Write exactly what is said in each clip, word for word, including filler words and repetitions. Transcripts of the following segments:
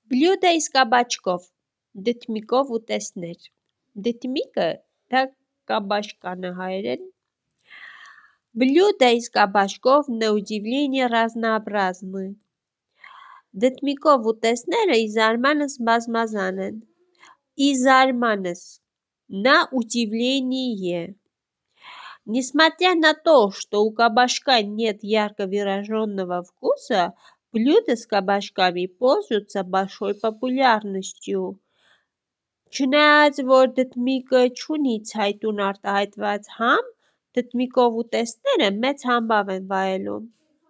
Բլյուդա из կաբաչկով, դդմիկով ուտեստներ, դդմիկը դա կաբաշկան է հայերեն, Блюда из кабачков на удивление разнообразны. Դդմիկով ուտեստները ի զարմանս բազմազան են. ի զարմանս на удивление. Несмотря на то, что у кабачка нет ярко выраженного вкуса, блюда с кабачками пользуются большой популярностью. Չնայած որ դդմիկը չունի ցայտուն արտահայտված համ, դդմիկով ուտեստները մեծ համբավ են վայելում։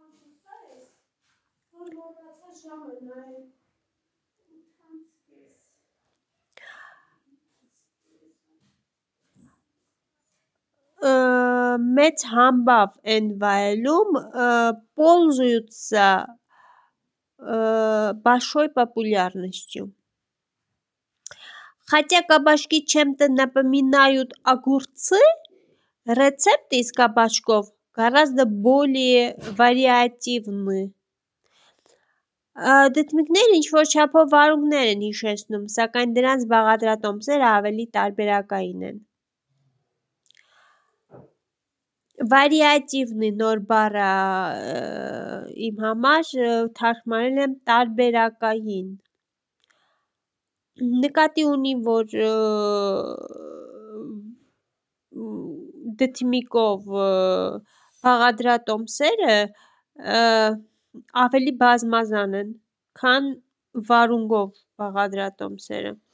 Մեծ համբավ են վայելում, пользуются большой популярностью. Хотя кабачки чем-то напоминают огурцы, рецепты из кабачков гораздо более վարիատիվны. Դդմիկները ինչ-որ չափով վարունգներ են հիշեցնում, սակայն դրանց բաղադրատոմսերը ավելի տարբերակային են։ Վարիատիվնի նոր բառը իմ համար թարգմանել եմ տարբերակային։ Նկատի ունի, որ դդմիկով բաղադրատոմսերը ավելի բազմազան են, քան վարունգով բաղադրատոմսերը։